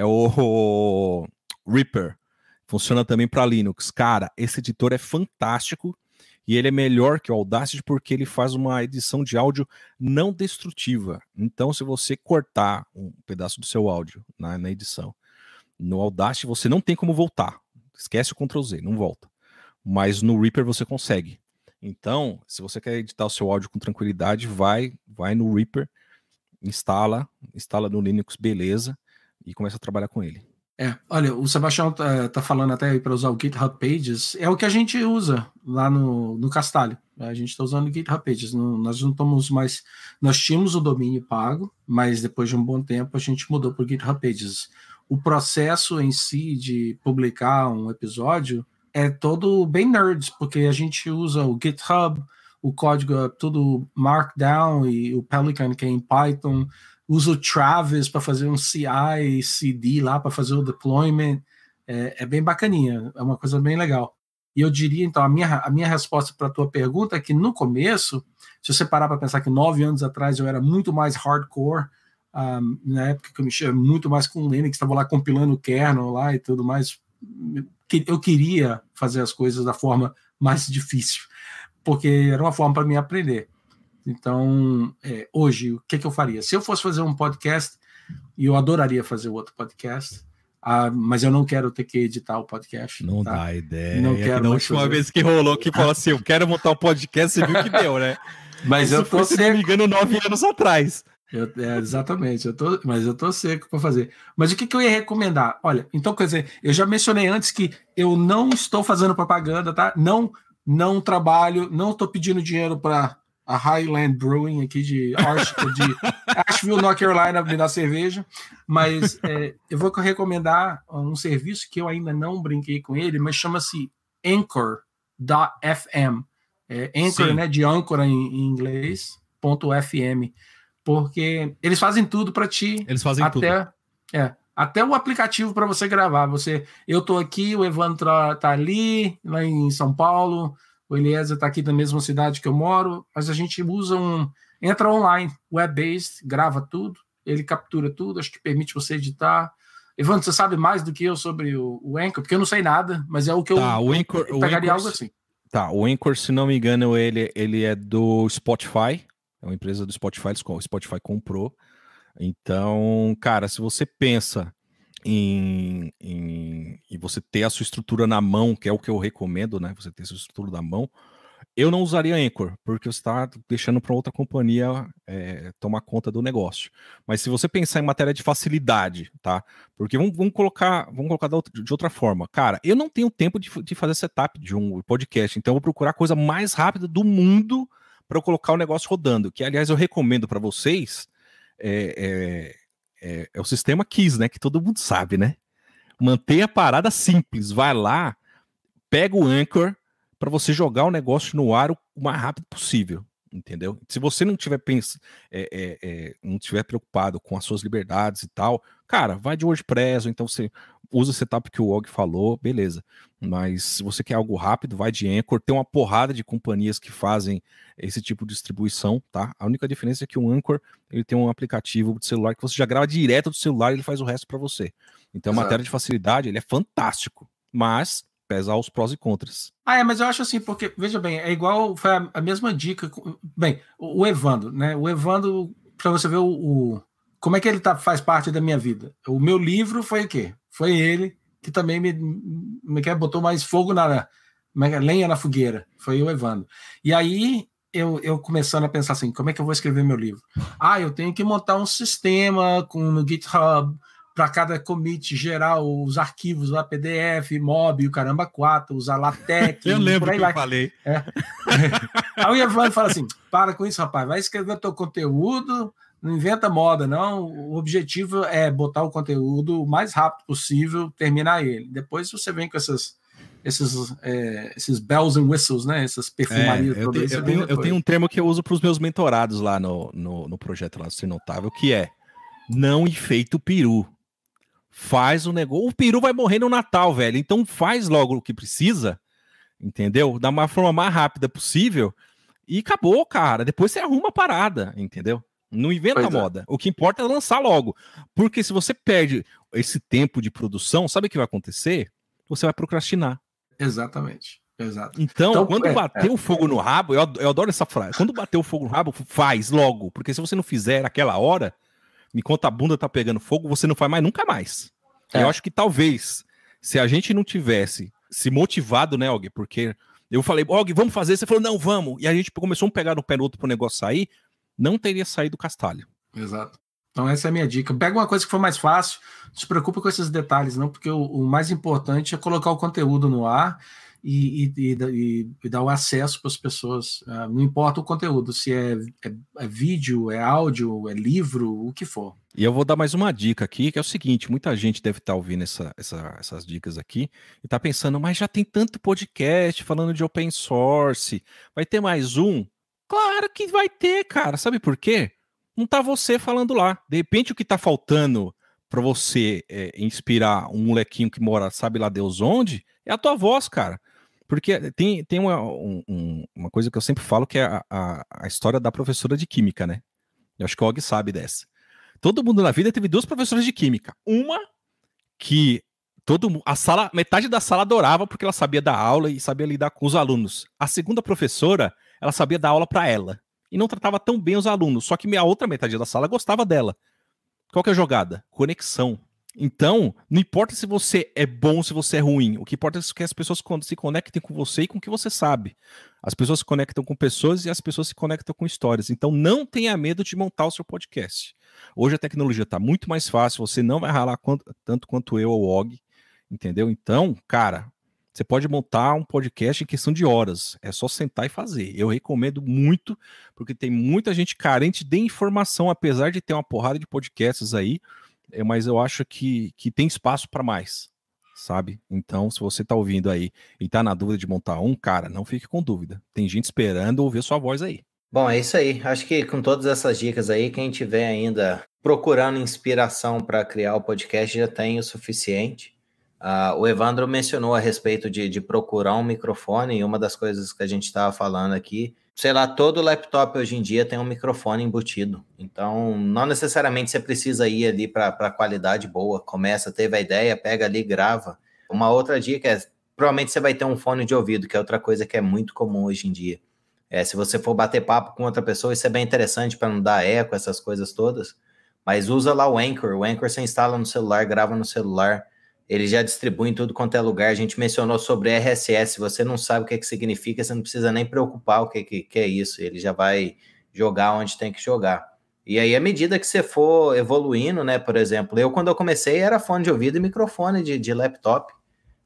Speaker 5: o Reaper. Funciona também para Linux. Cara, esse editor é fantástico e ele é melhor que o Audacity porque ele faz uma edição de áudio não destrutiva. Então, se você cortar um pedaço do seu áudio na edição, no Audacity você não tem como voltar. Esquece o Ctrl Z, não volta. Mas no Reaper você consegue. Então, se você quer editar o seu áudio com tranquilidade, vai no Reaper, instala no Linux, beleza, e começa a trabalhar com ele.
Speaker 4: Olha, o Sebastião tá falando até aí para usar o GitHub Pages, é o que a gente usa lá no Castalho. A gente está usando o GitHub Pages, nós não estamos mais... Nós tínhamos o domínio pago, mas depois de um bom tempo a gente mudou para o GitHub Pages. O processo em si de publicar um episódio é todo bem nerds, porque a gente usa o GitHub, o código é tudo Markdown e o Pelican que é em Python, usa o Travis para fazer um CI, CD lá para fazer o deployment, é bem bacaninha, é uma coisa bem legal. E eu diria, então, a minha resposta para a tua pergunta é que no começo, se você parar para pensar que 9 anos atrás eu era muito mais hardcore, na época que eu mexia muito mais com Linux, estava lá compilando o kernel lá e tudo mais, eu queria fazer as coisas da forma mais difícil, porque era uma forma para mim aprender. Então, hoje, o que eu faria? Se eu fosse fazer um podcast, e eu adoraria fazer outro podcast, mas eu não quero ter que editar o podcast.
Speaker 5: Não
Speaker 4: tá?
Speaker 5: dá ideia.
Speaker 4: Não quero
Speaker 5: na última vez que rolou, que falou assim, eu quero montar um podcast, você viu que deu, né?
Speaker 4: Mas
Speaker 5: isso foi, se não me engano, 9 anos atrás.
Speaker 4: Exatamente, mas eu tô seco para fazer. Mas o que eu ia recomendar? Olha, então, quer dizer, eu já mencionei antes que eu não estou fazendo propaganda, tá? Não trabalho, não estou pedindo dinheiro para a Highland Brewing aqui de Asheville, North Carolina, me dar cerveja, mas eu vou recomendar um serviço que eu ainda não brinquei com ele, mas chama-se Anchor.fm. Anchor, né, de âncora em inglês, .fm, porque eles fazem tudo para ti.
Speaker 5: Eles fazem tudo.
Speaker 4: Até o aplicativo para você gravar. Eu tô aqui, o Evandro tá ali, lá em São Paulo, o Eliezer está aqui na mesma cidade que eu moro, mas a gente usa entra online, web-based, grava tudo, ele captura tudo, acho que permite você editar. Evandro, você sabe mais do que eu sobre o Anchor? Porque eu não sei nada, mas é o que eu pegaria algo assim.
Speaker 5: Tá, o Anchor, se não me engano, ele é do Spotify, é uma empresa do Spotify, o Spotify comprou. Então, cara, se você pensa em você ter a sua estrutura na mão, que é o que eu recomendo, né? Você ter a sua estrutura na mão, eu não usaria Anchor, porque você está deixando para outra companhia tomar conta do negócio. Mas se você pensar em matéria de facilidade, tá? Porque vamos colocar de outra forma. Cara, eu não tenho tempo de fazer setup de um podcast, então eu vou procurar a coisa mais rápida do mundo para eu colocar o negócio rodando, que aliás eu recomendo para vocês, é o sistema KISS, né, que todo mundo sabe, né? Mantenha a parada simples, vai lá, pega o Anchor para você jogar o negócio no ar o mais rápido possível, entendeu? Se você não tiver não tiver preocupado com as suas liberdades e tal, cara, vai de WordPress, ou então você usa o setup que o Og falou, beleza. Mas se você quer algo rápido, vai de Anchor. Tem uma porrada de companhias que fazem esse tipo de distribuição, tá? A única diferença é que o Anchor, ele tem um aplicativo de celular que você já grava direto do celular e ele faz o resto para você. Então, a matéria de facilidade, ele é fantástico, mas pesar os prós e contras.
Speaker 4: Mas eu acho assim, porque, veja bem, é igual, foi a mesma dica. Bem, o Evandro, né? O Evandro, para você ver como é que ele faz parte da minha vida. O meu livro foi o quê? Foi ele que também botou mais fogo lenha na fogueira. Foi o Evandro. E aí, eu começando a pensar assim, como é que eu vou escrever meu livro? Eu tenho que montar um sistema no GitHub, para cada commit gerar os arquivos lá, PDF, MOB, o caramba 4, usar LaTeX.
Speaker 5: Eu lembro que eu falei.
Speaker 4: Aí o Evandro fala assim, para com isso, rapaz, vai escrever o teu conteúdo, não inventa moda, não. O objetivo é botar o conteúdo o mais rápido possível, terminar ele. Depois você vem com esses bells and whistles, né? Essas perfumarias.
Speaker 5: Eu tenho um termo que eu uso para os meus mentorados lá no projeto lá do Ser Notável, que é não enfeita o peru. Faz o negócio. O peru vai morrer no Natal, velho. Então faz logo o que precisa, entendeu? Da uma forma mais rápida possível e acabou, cara. Depois você arruma a parada, entendeu? Não inventa moda. O que importa é lançar logo. Porque se você perde esse tempo de produção, sabe o que vai acontecer? Você vai procrastinar.
Speaker 4: Exatamente. Exato.
Speaker 5: Então quando bater o fogo no rabo, eu adoro essa frase. Quando bater o fogo no rabo, faz logo. Porque se você não fizer naquela hora, enquanto a bunda tá pegando fogo, você não faz mais nunca mais. Eu acho que talvez, se a gente não tivesse se motivado, né, Og? Porque eu falei, Og, vamos fazer. Você falou, não, vamos. E a gente começou a pegar no pé no outro pro negócio sair, não teria saído do castalho.
Speaker 4: Exato. Então essa é a minha dica. Pega uma coisa que for mais fácil, não se preocupe com esses detalhes, não, porque o mais importante é colocar o conteúdo no ar e dar o acesso para as pessoas. Não importa o conteúdo, se é vídeo, é áudio, é livro, o que for.
Speaker 5: E eu vou dar mais uma dica aqui, que é o seguinte, muita gente deve estar ouvindo essas dicas aqui e tá pensando, mas já tem tanto podcast falando de open source, vai ter mais um? Claro que vai ter, cara. Sabe por quê? Não tá você falando lá. De repente o que tá faltando para você inspirar um molequinho que mora, sabe lá Deus onde, é a tua voz, cara. Porque tem uma coisa que eu sempre falo, que é a história da professora de química, né? Eu acho que o Og sabe dessa. Todo mundo na vida teve duas professoras de química. Uma que metade da sala adorava porque ela sabia dar aula e sabia lidar com os alunos. A segunda professora, ela sabia dar aula para ela e não tratava tão bem os alunos. Só que a outra metade da sala gostava dela. Qual que é a jogada? Conexão. Então, não importa se você é bom ou se você é ruim. O que importa é que as pessoas se conectem com você e com o que você sabe. As pessoas se conectam com pessoas e as pessoas se conectam com histórias. Então, não tenha medo de montar o seu podcast. Hoje a tecnologia está muito mais fácil. Você não vai ralar tanto quanto eu ou o Og. Entendeu? Então, cara, você pode montar um podcast em questão de horas. É só sentar e fazer. Eu recomendo muito, porque tem muita gente carente de informação, apesar de ter uma porrada de podcasts aí. Mas eu acho que tem espaço para mais, sabe? Então, se você tá ouvindo aí e tá na dúvida de montar um, cara, não fique com dúvida. Tem gente esperando ouvir sua voz aí.
Speaker 3: Bom, é isso aí. Acho que com todas essas dicas aí, quem tiver ainda procurando inspiração para criar o podcast já tem o suficiente. O Evandro mencionou a respeito de procurar um microfone, e uma das coisas que a gente estava falando aqui, sei lá, todo laptop hoje em dia tem um microfone embutido. Então, não necessariamente você precisa ir ali para qualidade boa. Teve a ideia, pega ali, grava. Uma outra dica é, provavelmente você vai ter um fone de ouvido, que é outra coisa que é muito comum hoje em dia. Se você for bater papo com outra pessoa, isso é bem interessante para não dar eco, essas coisas todas. Mas usa lá o Anchor. O Anchor você instala no celular, grava no celular. Ele já distribui em tudo quanto é lugar. A gente mencionou sobre RSS. Se você não sabe o que significa, você não precisa nem preocupar o que é isso. Ele já vai jogar onde tem que jogar. E aí, à medida que você for evoluindo, né? Por exemplo, quando eu comecei, era fone de ouvido e microfone de laptop.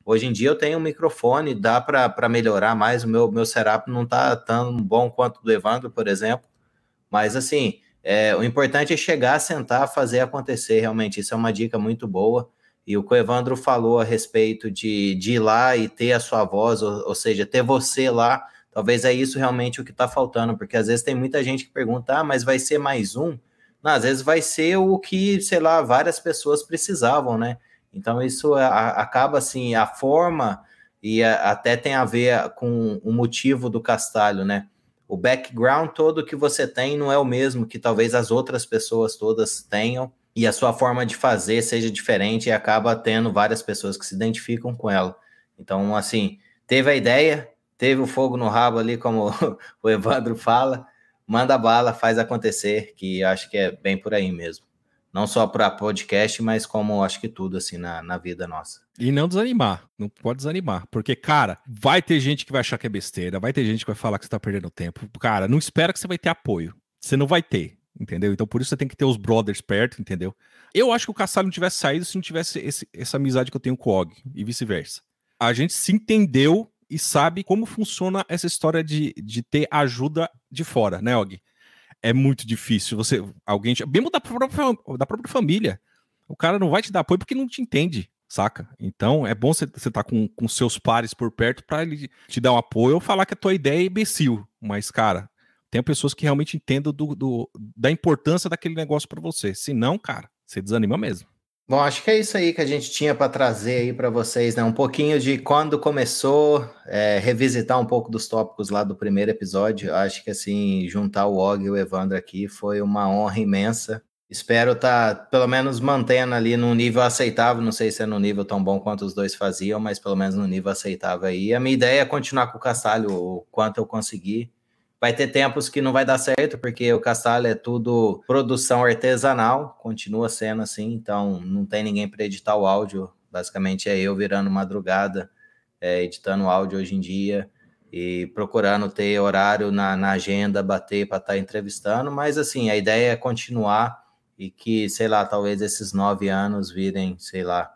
Speaker 3: Hoje em dia eu tenho um microfone, dá para melhorar mais, o meu setup não está tão bom quanto o do Evandro, por exemplo, mas assim, o importante é chegar, sentar, fazer acontecer, realmente, isso é uma dica muito boa, e o que o Evandro falou a respeito de ir lá e ter a sua voz, ou seja, ter você lá, talvez é isso realmente o que está faltando, porque às vezes tem muita gente que pergunta, mas vai ser mais um? Não, às vezes vai ser o que, sei lá, várias pessoas precisavam, né? Então, isso acaba assim, a forma e até tem a ver com o motivo do castalho, né? O background todo que você tem não é o mesmo que talvez as outras pessoas todas tenham, e a sua forma de fazer seja diferente e acaba tendo várias pessoas que se identificam com ela. Então, assim, teve a ideia, teve o fogo no rabo ali, como o Evandro fala, manda bala, faz acontecer, que acho que é bem por aí mesmo. Não só para podcast, mas como acho que tudo, assim, na vida nossa.
Speaker 5: E não desanimar, não pode desanimar. Porque, cara, vai ter gente que vai achar que é besteira, vai ter gente que vai falar que você tá perdendo tempo. Cara, não espera que você vai ter apoio. Você não vai ter, entendeu? Então por isso você tem que ter os brothers perto, entendeu? Eu acho que o Castalho não tivesse saído se não tivesse essa amizade que eu tenho com o Og, e vice-versa. A gente se entendeu e sabe como funciona essa história de ter ajuda de fora, né, Og? É muito difícil alguém, mesmo da própria família, o cara não vai te dar apoio porque não te entende, saca? Então é bom você estar com seus pares por perto para ele te dar um apoio ou falar que a tua ideia é imbecil, mas cara, tem pessoas que realmente entendam da importância daquele negócio para você, senão, cara, você desanima mesmo.
Speaker 3: Bom, acho que é isso aí que a gente tinha para trazer aí para vocês, né? Um pouquinho de quando começou, revisitar um pouco dos tópicos lá do primeiro episódio. Acho que, assim, juntar o Og e o Evandro aqui foi uma honra imensa. Espero estar, pelo menos, mantendo ali num nível aceitável. Não sei se é num nível tão bom quanto os dois faziam, mas pelo menos num nível aceitável aí. A minha ideia é continuar com o Castalho o quanto eu conseguir. Vai ter tempos que não vai dar certo, porque o Castalho é tudo produção artesanal, continua sendo assim, então não tem ninguém para editar o áudio, basicamente é eu virando madrugada, editando o áudio hoje em dia, e procurando ter horário na agenda, bater para estar entrevistando, mas assim, a ideia é continuar, e que, sei lá, talvez esses 9 anos virem, sei lá,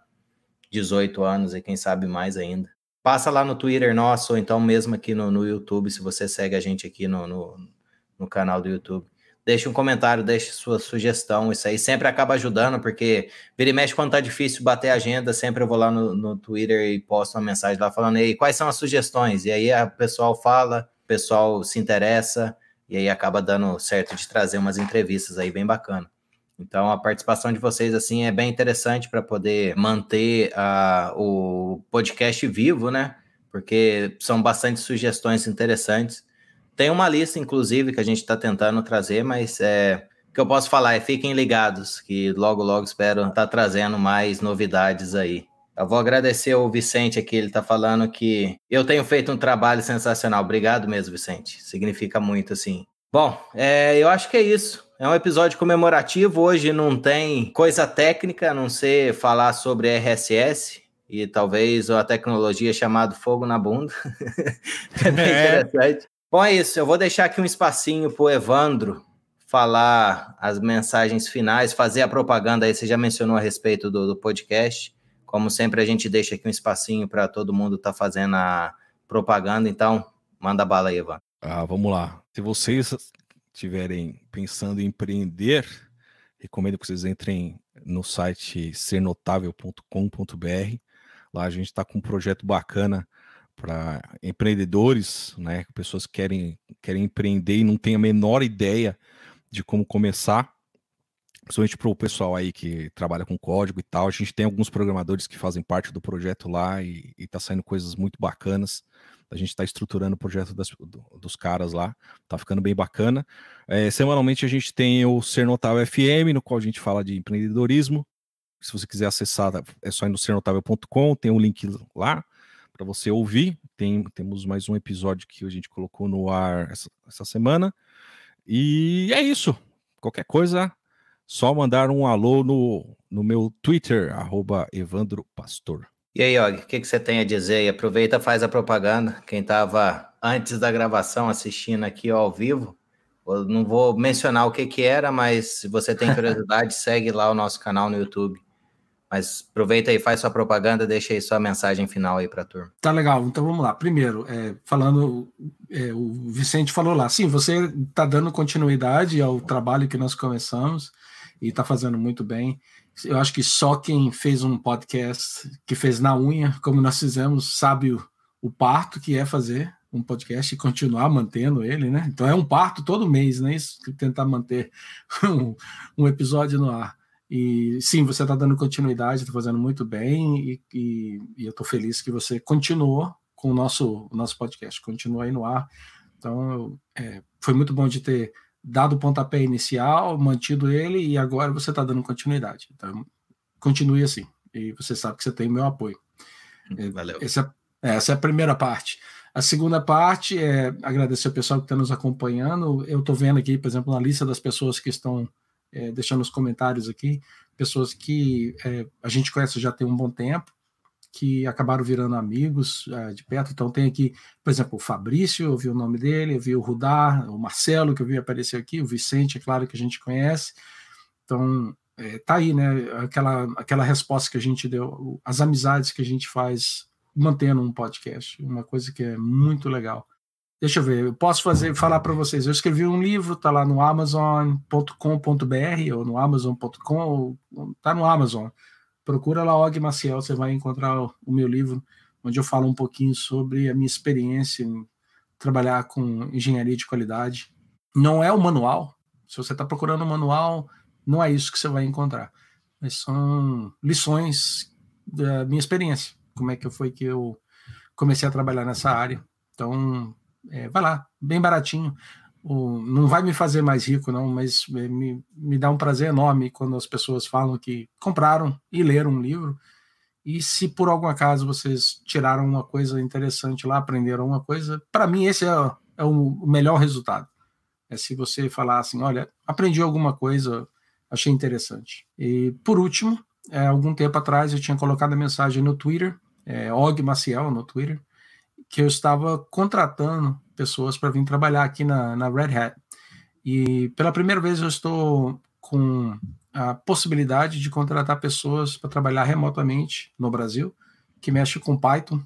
Speaker 3: 18 anos, e quem sabe mais ainda. Passa lá no Twitter nosso, ou então mesmo aqui no YouTube, se você segue a gente aqui no canal do YouTube. Deixe um comentário, deixe sua sugestão, isso aí sempre acaba ajudando, porque vira e mexe quando tá difícil bater a agenda, sempre eu vou lá no Twitter e posto uma mensagem lá falando, ei, quais são as sugestões? E aí o pessoal fala, o pessoal se interessa, e aí acaba dando certo de trazer umas entrevistas aí bem bacana. Então, a participação de vocês, assim, é bem interessante para poder manter o podcast vivo, né? Porque são bastante sugestões interessantes. Tem uma lista, inclusive, que a gente está tentando trazer, mas o que eu posso falar é fiquem ligados, que logo, logo espero estar trazendo mais novidades aí. Eu vou agradecer ao Vicente aqui, ele está falando que eu tenho feito um trabalho sensacional. Obrigado mesmo, Vicente. Significa muito, assim. Bom, eu acho que é isso. É um episódio comemorativo, hoje não tem coisa técnica, a não ser falar sobre RSS e talvez a tecnologia chamada fogo na bunda. É bem interessante. Bom, é isso, eu vou deixar aqui um espacinho para o Evandro falar as mensagens finais, fazer a propaganda aí, você já mencionou a respeito do podcast. Como sempre, a gente deixa aqui um espacinho para todo mundo estar fazendo a propaganda, então manda bala aí, Evandro.
Speaker 5: Vamos lá. Se vocês estiverem pensando em empreender, recomendo que vocês entrem no site sernotável.com.br. Lá a gente está com um projeto bacana para empreendedores, né? Pessoas que querem empreender e não têm a menor ideia de como começar. Principalmente para o pessoal aí que trabalha com código e tal. A gente tem alguns programadores que fazem parte do projeto lá e está saindo coisas muito bacanas. A gente está estruturando o projeto dos caras lá, tá ficando bem bacana. Semanalmente a gente tem o Ser Notável FM, no qual a gente fala de empreendedorismo. Se você quiser acessar, é só ir no sernotável.com, tem um link lá para você ouvir. Temos mais um episódio que a gente colocou no ar essa semana. E é isso. Qualquer coisa, só mandar um alô no meu Twitter, @EvandroPastor.
Speaker 3: E aí, Og, o que você tem a dizer aí? Aproveita e faz a propaganda. Quem estava antes da gravação assistindo aqui ao vivo, eu não vou mencionar o que era, mas se você tem curiosidade, segue lá o nosso canal no YouTube. Mas aproveita aí, faz sua propaganda, deixa aí sua mensagem final aí para a turma.
Speaker 4: Tá legal, então vamos lá. Primeiro, o Vicente falou lá, sim, você está dando continuidade ao trabalho que nós começamos e está fazendo muito bem. Eu acho que só quem fez um podcast, que fez na unha, como nós fizemos, sabe o parto que é fazer um podcast e continuar mantendo ele, né? Então é um parto todo mês, né? Isso, tentar manter um episódio no ar. E sim, você está dando continuidade, está fazendo muito bem e eu estou feliz que você continuou com o nosso podcast, continua aí no ar. Então, foi muito bom de ter dado o pontapé inicial, mantido ele e agora você está dando continuidade. Então, continue assim. E você sabe que você tem o meu apoio.
Speaker 3: Valeu.
Speaker 4: Essa é a primeira parte. A segunda parte é agradecer ao pessoal que está nos acompanhando. Eu estou vendo aqui, por exemplo, na lista das pessoas que estão deixando os comentários aqui, pessoas que a gente conhece já tem um bom tempo, que acabaram virando amigos de perto. Então tem aqui, por exemplo, o Fabrício, eu vi o nome dele, eu vi o Rudar, o Marcelo, que eu vi aparecer aqui, o Vicente, é claro que a gente conhece. Então, tá aí, né? Aquela resposta que a gente deu, as amizades que a gente faz mantendo um podcast, uma coisa que é muito legal. Deixa eu ver, eu posso falar para vocês. Eu escrevi um livro, tá lá no amazon.com.br ou no amazon.com, tá no Amazon. Procura lá Og Maciel, você vai encontrar o meu livro, onde eu falo um pouquinho sobre a minha experiência em trabalhar com engenharia de qualidade. Não é o manual. Se você está procurando um manual, não é isso que você vai encontrar. Mas são lições da minha experiência. Como é que foi que eu comecei a trabalhar nessa área. Então, vai lá, bem baratinho. Não vai me fazer mais rico, não, mas me dá um prazer enorme quando as pessoas falam que compraram e leram um livro. E se por algum acaso vocês tiraram uma coisa interessante lá, aprenderam uma coisa, para mim esse é o melhor resultado. É se você falar assim, olha, aprendi alguma coisa, achei interessante. E por último, algum tempo atrás eu tinha colocado a mensagem no Twitter, Og Maciel no Twitter, que eu estava contratando pessoas para vir trabalhar aqui na Red Hat. E pela primeira vez eu estou com a possibilidade de contratar pessoas para trabalhar remotamente no Brasil, que mexe com Python.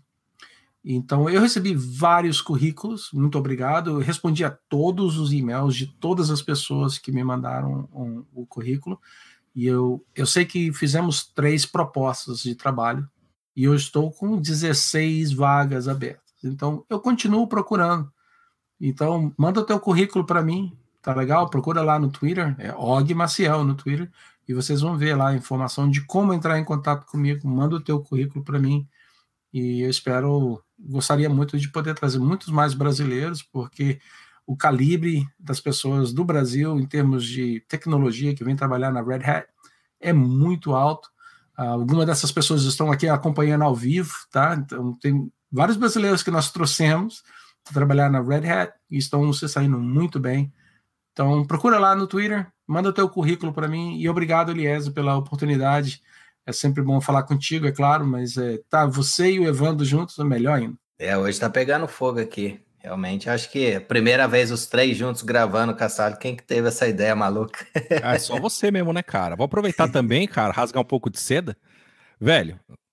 Speaker 4: Então eu recebi vários currículos, muito obrigado. Eu respondi a todos os e-mails de todas as pessoas que me mandaram o currículo. E eu sei que fizemos 3 propostas de trabalho e eu estou com 16 vagas abertas. Então, eu continuo procurando. Então, manda o teu currículo para mim, tá legal? Procura lá no Twitter, Og Maciel no Twitter, e vocês vão ver lá a informação de como entrar em contato comigo. Manda o teu currículo para mim, e eu gostaria muito de poder trazer muitos mais brasileiros, porque o calibre das pessoas do Brasil, em termos de tecnologia, que vem trabalhar na Red Hat, é muito alto. Algumas dessas pessoas estão aqui acompanhando ao vivo, tá? Então, tem vários brasileiros que nós trouxemos para trabalhar na Red Hat e estão se saindo muito bem. Então, procura lá no Twitter, manda o teu currículo para mim e obrigado, Eliezer, pela oportunidade. É sempre bom falar contigo, é claro, mas você e o Evandro juntos é melhor ainda.
Speaker 3: Hoje tá pegando fogo aqui. Realmente, acho que a primeira vez os 3 juntos gravando o Castalho, quem que teve essa ideia maluca?
Speaker 5: É só você mesmo, né, cara? Vou aproveitar também, cara, rasgar um pouco de seda. Velho,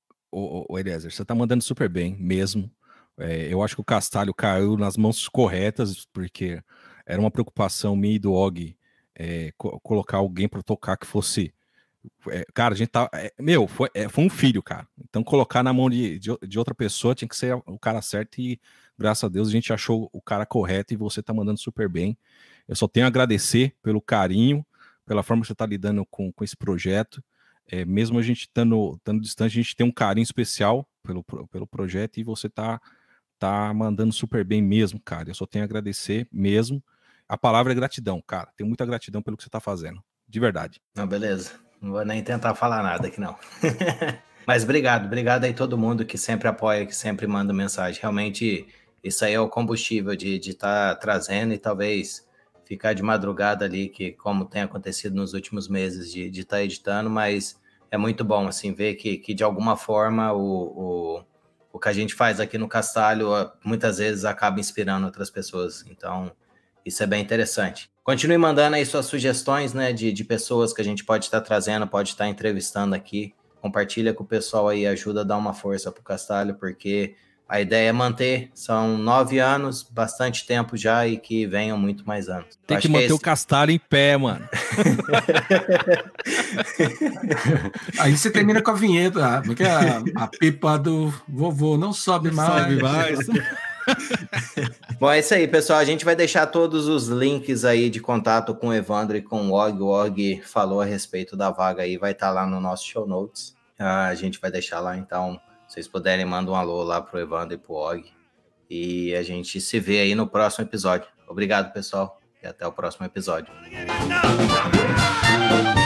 Speaker 5: o Eliezer, você tá mandando super bem mesmo. Eu acho que o Castalho caiu nas mãos corretas, porque era uma preocupação minha e do Og colocar alguém para tocar que fosse... cara, a gente tá... foi um filho, cara. Então colocar na mão de outra pessoa tinha que ser o cara certo e graças a Deus a gente achou o cara correto e você tá mandando super bem. Eu só tenho a agradecer pelo carinho, pela forma que você tá lidando com esse projeto. Mesmo a gente estando distante, a gente tem um carinho especial pelo projeto e você tá mandando super bem mesmo, cara. Eu só tenho a agradecer mesmo. A palavra é gratidão, cara. Tenho muita gratidão pelo que você tá fazendo. De verdade.
Speaker 3: Não, beleza. Não vou nem tentar falar nada aqui, não. Mas obrigado aí todo mundo que sempre apoia, que sempre manda mensagem. Realmente, isso aí é o combustível de estar trazendo e talvez ficar de madrugada ali, que como tem acontecido nos últimos meses de estar editando, mas é muito bom, assim, ver que de alguma forma o que a gente faz aqui no Castalho muitas vezes acaba inspirando outras pessoas. Então, isso é bem interessante. Continue mandando aí suas sugestões, né, de pessoas que a gente pode estar trazendo, pode estar entrevistando aqui. compartilha com o pessoal aí, ajuda a dar uma força pro Castalho, porque a ideia é manter, são 9 anos, bastante tempo já, e que venham muito mais anos.
Speaker 5: Tem que manter o Castalho em pé, mano.
Speaker 4: Aí você termina com a vinheta, porque a pipa do vovô não sobe mais.
Speaker 5: Sobe mais.
Speaker 3: Bom, é isso aí, pessoal. A gente vai deixar todos os links aí de contato com o Evandro e com o Og. O Og falou a respeito da vaga aí, vai estar lá no nosso show notes. A gente vai deixar lá, então, se vocês puderem, manda um alô lá pro Evandro e pro Og. E a gente se vê aí no próximo episódio. Obrigado, pessoal, e até o próximo episódio.